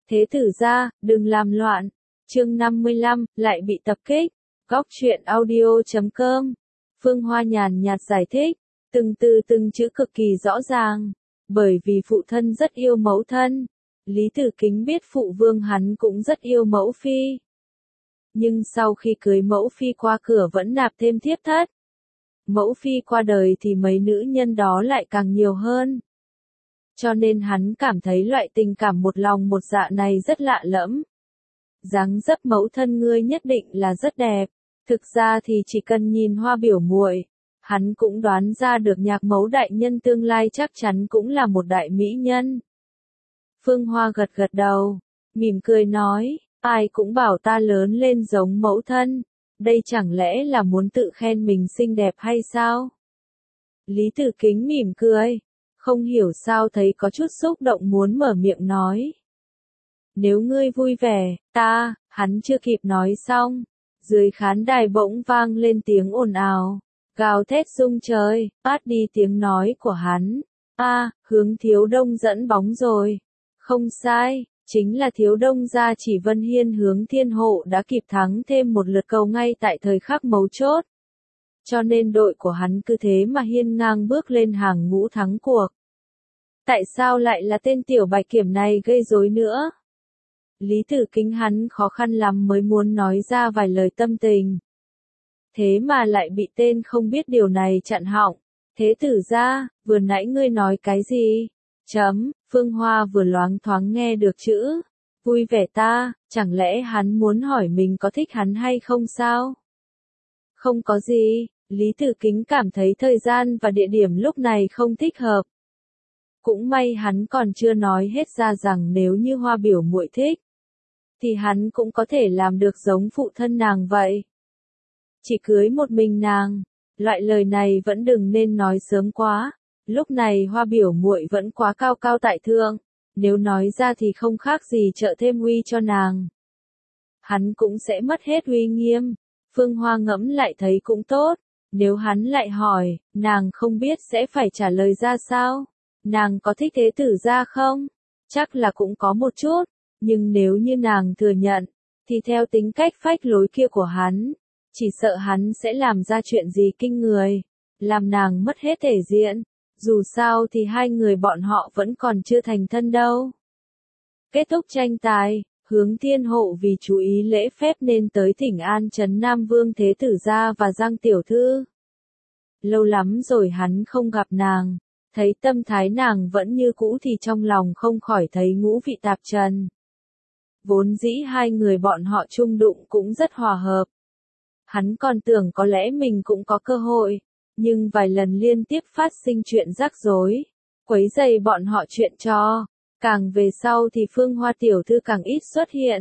Thế tử gia, đừng làm loạn. Chương 55, lại bị tập kích. Góc truyện audio.com. Phương Hoa nhàn nhạt giải thích, từng từ từng chữ cực kỳ rõ ràng. Bởi vì phụ thân rất yêu mẫu thân. Lý Tử Kính biết phụ vương hắn cũng rất yêu mẫu phi. Nhưng sau khi cưới mẫu phi qua cửa vẫn nạp thêm thiếp thất. Mẫu phi qua đời thì mấy nữ nhân đó lại càng nhiều hơn. Cho nên hắn cảm thấy loại tình cảm một lòng một dạ này rất lạ lẫm. Dáng dấp mẫu thân ngươi nhất định là rất đẹp. Thực ra thì chỉ cần nhìn Hoa biểu muội, hắn cũng đoán ra được nhạc mẫu đại nhân tương lai chắc chắn cũng là một đại mỹ nhân. Phương Hoa gật gật đầu, mỉm cười nói, ai cũng bảo ta lớn lên giống mẫu thân, đây chẳng lẽ là muốn tự khen mình xinh đẹp hay sao? Lý Tử Kính mỉm cười, không hiểu sao thấy có chút xúc động muốn mở miệng nói. Nếu ngươi vui vẻ, hắn chưa kịp nói xong, dưới khán đài bỗng vang lên tiếng ồn ào, gào thét rung trời, phát đi tiếng nói của hắn. Hướng Thiếu Đông dẫn bóng rồi. Không sai, chính là Thiếu Đông gia chỉ Vân Hiên Hướng Thiên Hộ đã kịp thắng thêm một lượt cầu ngay tại thời khắc mấu chốt. Cho nên đội của hắn cứ thế mà hiên ngang bước lên hàng ngũ thắng cuộc. Tại sao lại là tên tiểu bạch kiểm này gây rối nữa? Lý Tử Kính hắn khó khăn lắm mới muốn nói ra vài lời tâm tình. Thế mà lại bị tên không biết điều này chặn họng. Thế tử gia, vừa nãy ngươi nói cái gì? Phương Hoa vừa loáng thoáng nghe được chữ vui vẻ chẳng lẽ hắn muốn hỏi mình có thích hắn hay không sao? Không có gì, Lý Tử Kính cảm thấy thời gian và địa điểm lúc này không thích hợp. Cũng may hắn còn chưa nói hết ra rằng nếu như Hoa biểu muội thích, thì hắn cũng có thể làm được giống phụ thân nàng vậy. Chỉ cưới một mình nàng, loại lời này vẫn đừng nên nói sớm quá. Lúc này Hoa biểu muội vẫn quá cao cao tại thượng, nếu nói ra thì không khác gì trợ thêm uy cho nàng. Hắn cũng sẽ mất hết uy nghiêm. Phương Hoa ngẫm lại thấy cũng tốt, nếu hắn lại hỏi, nàng không biết sẽ phải trả lời ra sao. Nàng có thích thế tử gia không? Chắc là cũng có một chút, nhưng nếu như nàng thừa nhận, thì theo tính cách phách lối kia của hắn, chỉ sợ hắn sẽ làm ra chuyện gì kinh người, làm nàng mất hết thể diện. Dù sao thì hai người bọn họ vẫn còn chưa thành thân đâu. Kết thúc tranh tài, Hướng Thiên Hộ vì chú ý lễ phép nên tới thỉnh an trấn Nam Vương Thế Tử gia và Giang Tiểu Thư. Lâu lắm rồi hắn không gặp nàng, thấy tâm thái nàng vẫn như cũ thì trong lòng không khỏi thấy ngũ vị tạp trần. Vốn dĩ hai người bọn họ chung đụng cũng rất hòa hợp. Hắn còn tưởng có lẽ mình cũng có cơ hội. Nhưng vài lần liên tiếp phát sinh chuyện rắc rối, quấy rầy bọn họ chuyện trò, càng về sau thì Phương Hoa tiểu thư càng ít xuất hiện.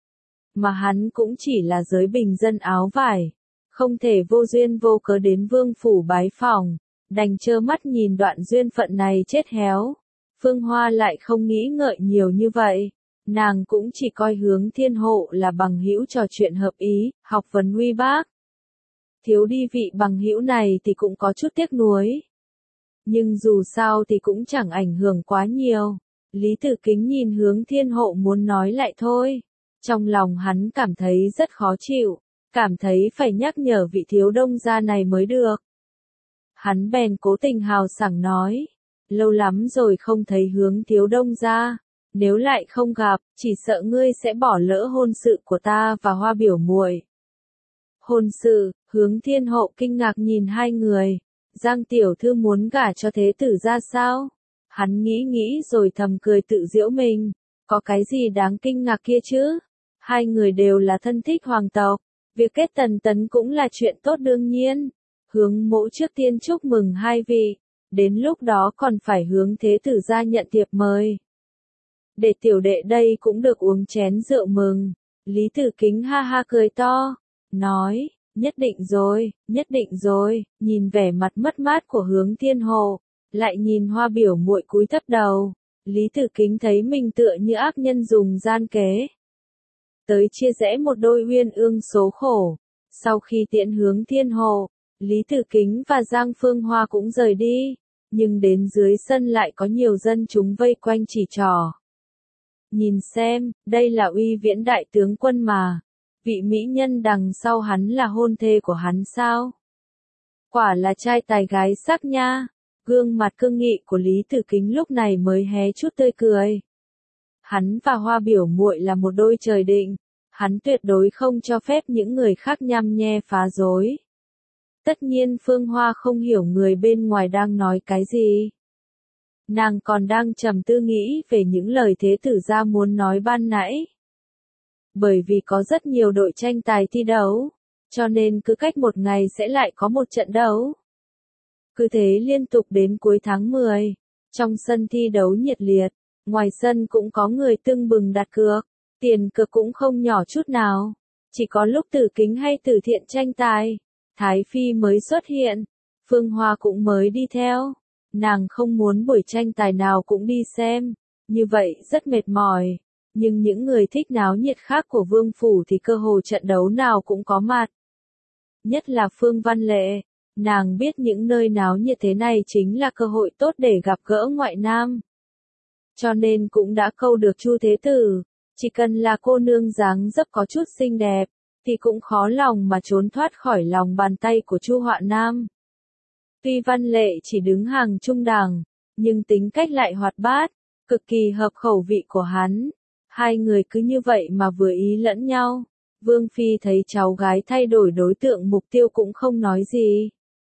Mà hắn cũng chỉ là giới bình dân áo vải, không thể vô duyên vô cớ đến vương phủ bái phỏng, đành trơ mắt nhìn đoạn duyên phận này chết héo. Phương Hoa lại không nghĩ ngợi nhiều như vậy, nàng cũng chỉ coi Hướng Thiên Hộ là bằng hữu trò chuyện hợp ý, học vấn uy bác. Thiếu đi vị bằng hữu này thì cũng có chút tiếc nuối. Nhưng dù sao thì cũng chẳng ảnh hưởng quá nhiều. Lý Tử Kính nhìn Hướng Thiên Hộ muốn nói lại thôi. Trong lòng hắn cảm thấy rất khó chịu, cảm thấy phải nhắc nhở vị Thiếu Đông gia này mới được. Hắn bèn cố tình hào sảng nói, lâu lắm rồi không thấy Hướng Thiếu Đông gia, nếu lại không gặp, chỉ sợ ngươi sẽ bỏ lỡ hôn sự của ta và Hoa biểu muội. Hôn sự? Hướng Thiên Hộ kinh ngạc nhìn hai người. Giang Tiểu Thư muốn gả cho thế tử gia sao? Hắn nghĩ rồi thầm cười tự giễu mình. Có cái gì đáng kinh ngạc kia chứ? Hai người đều là thân thích hoàng tộc. Việc kết tần cũng là chuyện tốt đương nhiên. Hướng mẫu trước tiên chúc mừng hai vị. Đến lúc đó còn phải hướng thế tử gia nhận thiệp mời. Để tiểu đệ đây cũng được uống chén rượu mừng. Lý Tử Kính ha ha cười to. Nói. Nhất định rồi, nhìn vẻ mặt mất mát của Hướng Thiên Hộ, lại nhìn Hoa biểu muội cúi thấp đầu, Lý Tử Kính thấy mình tựa như ác nhân dùng gian kế. Tới chia rẽ một đôi uyên ương số khổ, sau khi tiễn Hướng Thiên Hộ, Lý Tử Kính và Giang Phương Hoa cũng rời đi, nhưng đến dưới sân lại có nhiều dân chúng vây quanh chỉ trỏ. Nhìn xem, đây là Uy Viễn đại tướng quân mà. Vị mỹ nhân đằng sau hắn là hôn thê của hắn sao? Quả là trai tài gái sắc nha. Gương mặt cương nghị của Lý Tử Kính lúc này mới hé chút tươi cười. Hắn và Hoa biểu muội là một đôi trời định. Hắn tuyệt đối không cho phép những người khác nhăm nhe phá rối. Tất nhiên Phương Hoa không hiểu người bên ngoài đang nói cái gì. Nàng còn đang trầm tư nghĩ về những lời thế tử gia muốn nói ban nãy. Bởi vì có rất nhiều đội tranh tài thi đấu, cho nên cứ cách một ngày sẽ lại có một trận đấu. Cứ thế liên tục đến cuối tháng 10, trong sân thi đấu nhiệt liệt, ngoài sân cũng có người tưng bừng đặt cược, tiền cược cũng không nhỏ chút nào. Chỉ có lúc Tử Kính hay Tử Thiện tranh tài, Thái Phi mới xuất hiện, Phương Hoa cũng mới đi theo. Nàng không muốn buổi tranh tài nào cũng đi xem, như vậy rất mệt mỏi. Nhưng những người thích náo nhiệt khác của Vương Phủ thì cơ hội trận đấu nào cũng có mặt. Nhất là Phương Văn Lệ, nàng biết những nơi náo nhiệt thế này chính là cơ hội tốt để gặp gỡ ngoại nam. Cho nên cũng đã câu được Chu Thế Tử, chỉ cần là cô nương dáng dấp có chút xinh đẹp, thì cũng khó lòng mà trốn thoát khỏi lòng bàn tay của Chu Họa Nam. Tuy Văn Lệ chỉ đứng hàng trung đẳng, nhưng tính cách lại hoạt bát, cực kỳ hợp khẩu vị của hắn. Hai người cứ như vậy mà vừa ý lẫn nhau. Vương Phi thấy cháu gái thay đổi đối tượng mục tiêu cũng không nói gì.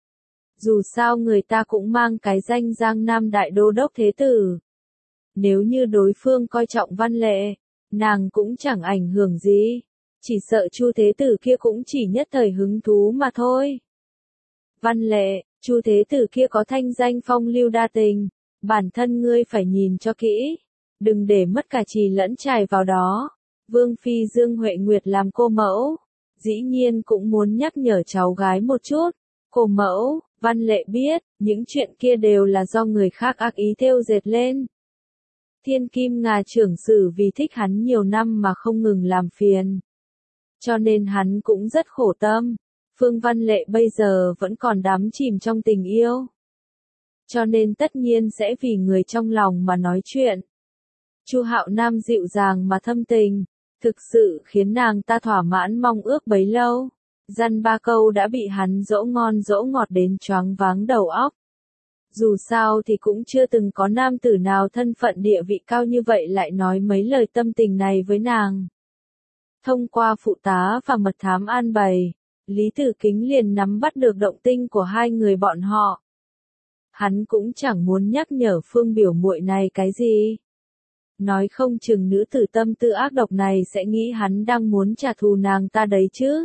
Dù sao người ta cũng mang cái danh Giang Nam Đại Đô Đốc Thế Tử. Nếu như đối phương coi trọng Văn Lệ, nàng cũng chẳng ảnh hưởng gì. Chỉ sợ Chu Thế Tử kia cũng chỉ nhất thời hứng thú mà thôi. Văn Lệ, Chu Thế Tử kia có thanh danh phong lưu đa tình, bản thân ngươi phải nhìn cho kỹ, đừng để mất cả trì lẫn trài vào đó. Vương Phi Dương Huệ Nguyệt làm cô mẫu, dĩ nhiên cũng muốn nhắc nhở cháu gái một chút. Cô mẫu, Văn Lệ biết, những chuyện kia đều là do người khác ác ý thêu dệt lên. Thiên Kim Ngà trưởng sử vì thích hắn nhiều năm mà không ngừng làm phiền. Cho nên hắn cũng rất khổ tâm. Phương Văn Lệ bây giờ vẫn còn đắm chìm trong tình yêu. Cho nên tất nhiên sẽ vì người trong lòng mà nói chuyện. Chu Hạo Nam dịu dàng mà thâm tình, thực sự khiến nàng ta thỏa mãn mong ước bấy lâu. Dăm ba câu đã bị hắn dỗ ngon dỗ ngọt đến choáng váng đầu óc. Dù sao thì cũng chưa từng có nam tử nào thân phận địa vị cao như vậy lại nói mấy lời tâm tình này với nàng. Thông qua phụ tá và mật thám an bày, Lý Tử Kính liền nắm bắt được động tĩnh của hai người bọn họ. Hắn cũng chẳng muốn nhắc nhở Phương biểu muội này cái gì. Nói không chừng nữ tử tâm tư ác độc này sẽ nghĩ hắn đang muốn trả thù nàng ta đấy chứ.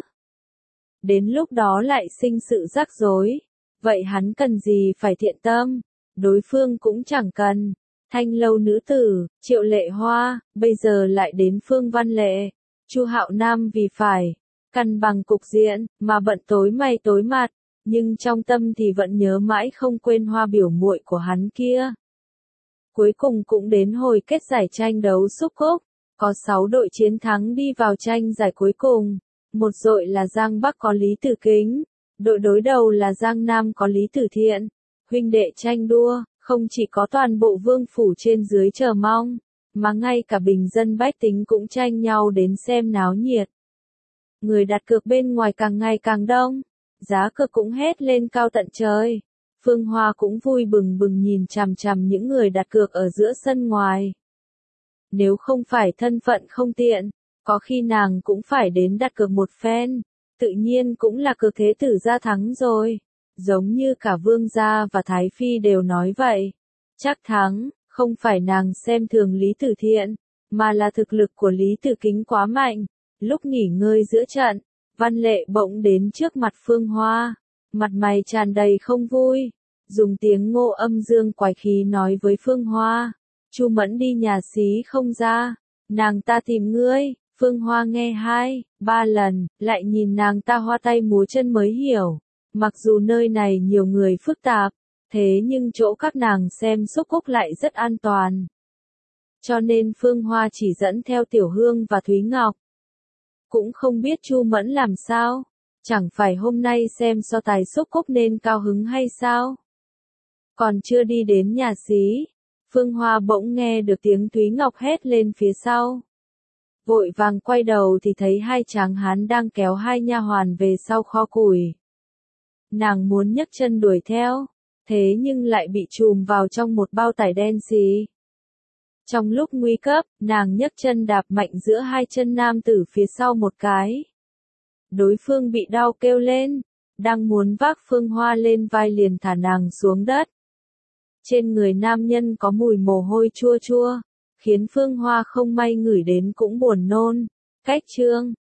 Đến lúc đó lại sinh sự rắc rối. Vậy hắn cần gì phải thiện tâm, đối phương cũng chẳng cần. Thanh lâu nữ tử, Triệu Lệ Hoa, bây giờ lại đến Phương Văn Lệ. Chu Hạo Nam vì phải cân bằng cục diện mà bận tối mày tối mặt, nhưng trong tâm thì vẫn nhớ mãi không quên Hoa biểu muội của hắn kia. Cuối cùng cũng đến hồi kết giải tranh đấu xúc cúc, có 6 đội chiến thắng đi vào tranh giải cuối cùng. Một đội là Giang Bắc có Lý Tử Kính, đội đối đầu là Giang Nam có Lý Tử Thiện. Huynh đệ tranh đua, không chỉ có toàn bộ vương phủ trên dưới chờ mong, mà ngay cả bình dân bách tính cũng tranh nhau đến xem náo nhiệt. Người đặt cược bên ngoài càng ngày càng đông, giá cược cũng hét lên cao tận trời. Phương Hoa cũng vui bừng bừng nhìn chằm chằm những người đặt cược ở giữa sân ngoài. Nếu không phải thân phận không tiện, có khi nàng cũng phải đến đặt cược một phen, tự nhiên cũng là cược thế tử gia thắng rồi. Giống như cả Vương gia và Thái Phi đều nói vậy. Chắc thắng, không phải nàng xem thường Lý Tử Thiện, mà là thực lực của Lý Tử Kính quá mạnh. Lúc nghỉ ngơi giữa trận, Văn Lệ bỗng đến trước mặt Phương Hoa, mặt mày tràn đầy không vui, dùng tiếng Ngô Âm Dương quái khí nói với Phương Hoa, Chu Mẫn đi nhà xí không ra, nàng ta tìm ngươi. Phương Hoa nghe 2-3 lần, lại nhìn nàng ta hoa tay múa chân mới hiểu, mặc dù nơi này nhiều người phức tạp, thế nhưng chỗ các nàng xem xúc cúc lại rất an toàn. Cho nên Phương Hoa chỉ dẫn theo Tiểu Hương và Thúy Ngọc. Cũng không biết Chu Mẫn làm sao, chẳng phải hôm nay xem so tài xúc cúc nên cao hứng hay sao? Còn chưa đi đến nhà xí, Phương Hoa bỗng nghe được tiếng Thúy Ngọc hét lên phía sau. Vội vàng quay đầu thì thấy hai tráng hán đang kéo hai nha hoàn về sau kho củi. Nàng muốn nhấc chân đuổi theo, thế nhưng lại bị chùm vào trong một bao tải đen xì. Trong lúc nguy cấp, nàng nhấc chân đạp mạnh giữa hai chân nam tử phía sau một cái. Đối phương bị đau kêu lên, đang muốn vác Phương Hoa lên vai liền thả nàng xuống đất. Trên người nam nhân có mùi mồ hôi chua chua, khiến Phương Hoa không may ngửi đến cũng buồn nôn. Cách chương